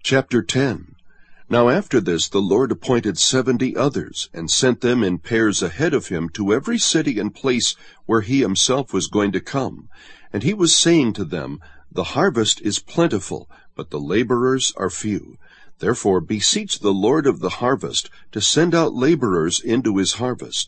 Chapter 10. Now after this the Lord appointed 70 others, and sent them in pairs ahead of him to every city and place where he himself was going to come. And he was saying to them, The harvest is plentiful, but the laborers are few. Therefore beseech the Lord of the harvest to send out laborers into his harvest.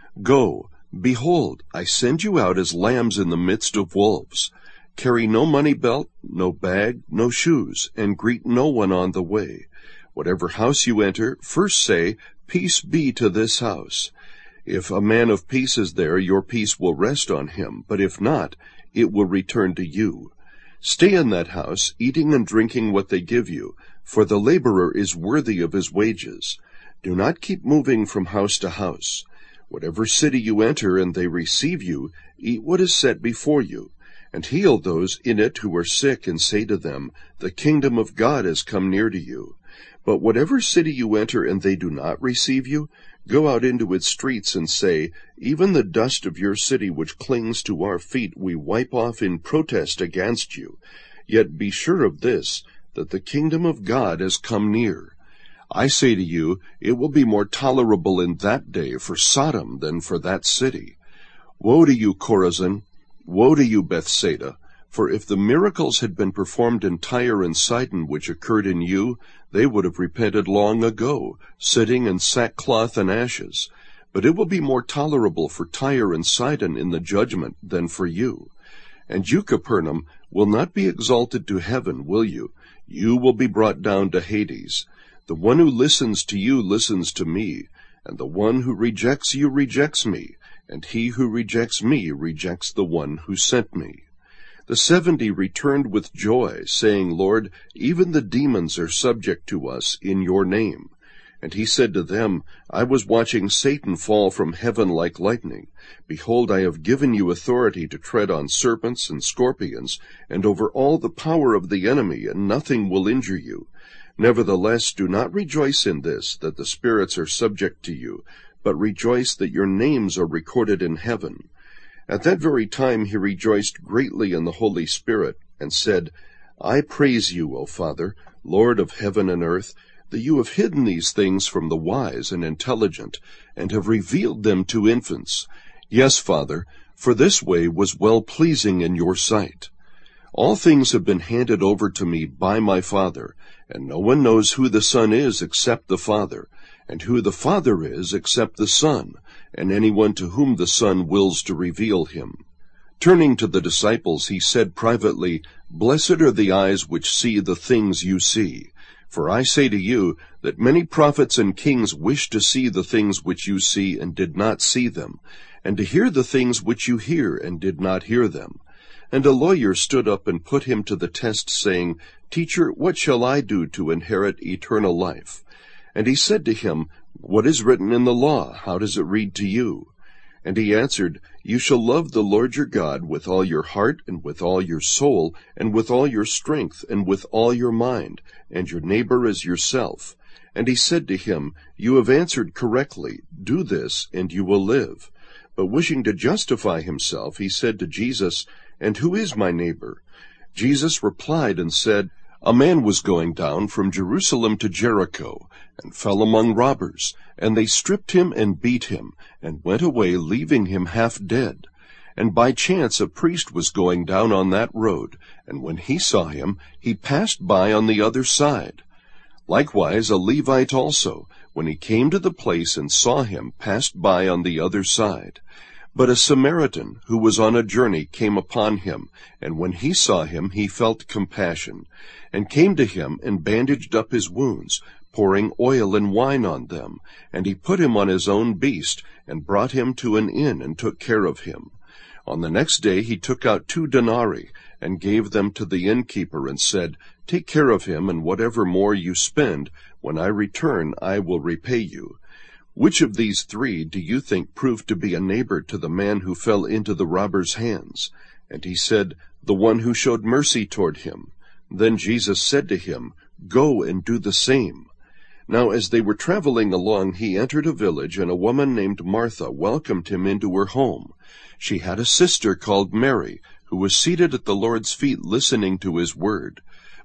Go, behold, I send you out as lambs in the midst of wolves. Carry no money belt, no bag, no shoes, and greet no one on the way. Whatever house you enter, first say, Peace be to this house. If a man of peace is there, your peace will rest on him, but if not, it will return to you. Stay in that house, eating and drinking what they give you, for the laborer is worthy of his wages. Do not keep moving from house to house. Whatever city you enter and they receive you, eat what is set before you, and heal those in it who are sick, and say to them, The kingdom of God has come near to you. But whatever city you enter and they do not receive you, go out into its streets and say, Even the dust of your city which clings to our feet we wipe off in protest against you. Yet be sure of this, that the kingdom of God has come near. I say to you, it will be more tolerable in that day for Sodom than for that city. Woe to you, Chorazin! Woe to you, Bethsaida! For if the miracles had been performed in Tyre and Sidon which occurred in you, they would have repented long ago, sitting in sackcloth and ashes. But it will be more tolerable for Tyre and Sidon in the judgment than for you. And you, Capernaum, will not be exalted to heaven, will you? You will be brought down to Hades. The one who listens to you listens to me, and the one who rejects you rejects me, and he who rejects me rejects the one who sent me. The 70 returned with joy, saying, Lord, even the demons are subject to us in your name. And he said to them, I was watching Satan fall from heaven like lightning. Behold, I have given you authority to tread on serpents and scorpions, and over all the power of the enemy, and nothing will injure you. Nevertheless, do not rejoice in this, that the spirits are subject to you, but rejoice that your names are recorded in heaven. At that very time he rejoiced greatly in the Holy Spirit, and said, I praise you, O Father, Lord of heaven and earth, that you have hidden these things from the wise and intelligent, and have revealed them to infants. Yes, Father, for this way was well-pleasing in your sight. All things have been handed over to me by my Father, and no one knows who the Son is except the Father, and who the Father is except the Son, and anyone to whom the Son wills to reveal him. Turning to the disciples, he said privately, Blessed are the eyes which see the things you see. For I say to you that many prophets and kings wished to see the things which you see and did not see them, and to hear the things which you hear and did not hear them. And a lawyer stood up and put him to the test, saying, Teacher, what shall I do to inherit eternal life? And he said to him, What is written in the law? How does it read to you? And he answered, You shall love the Lord your God with all your heart, and with all your soul, and with all your strength, and with all your mind, and your neighbor as yourself. And he said to him, You have answered correctly. Do this, and you will live. But wishing to justify himself, he said to Jesus, And who is my neighbor? Jesus replied and said, A man was going down from Jerusalem to Jericho, and fell among robbers, and they stripped him and beat him, and went away, leaving him half dead. And by chance a priest was going down on that road, and when he saw him, he passed by on the other side. Likewise a Levite also, when he came to the place and saw him, passed by on the other side. But a Samaritan, who was on a journey, came upon him, and when he saw him, he felt compassion, and came to him and bandaged up his wounds, pouring oil and wine on them. And he put him on his own beast, and brought him to an inn, and took care of him. On the next day he took out 2 denarii, and gave them to the innkeeper, and said, Take care of him, and whatever more you spend, when I return I will repay you. Which of these 3 do you think proved to be a neighbor to the man who fell into the robber's hands? And he said, The one who showed mercy toward him. Then Jesus said to him, Go and do the same. Now as they were traveling along, he entered a village, and a woman named Martha welcomed him into her home. She had a sister called Mary, who was seated at the Lord's feet listening to his word.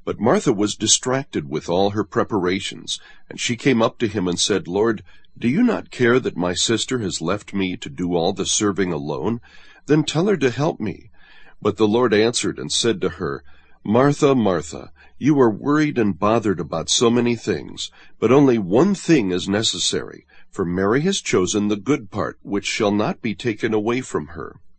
But Martha was distracted with all her preparations, and she came up to him and said, "Lord, do you not care that my sister has left me to do all the serving alone? Then tell her to help me." But the Lord answered and said to her, "Martha, Martha, you are worried and bothered about so many things, but only one thing is necessary, for Mary has chosen the good part, which shall not be taken away from her."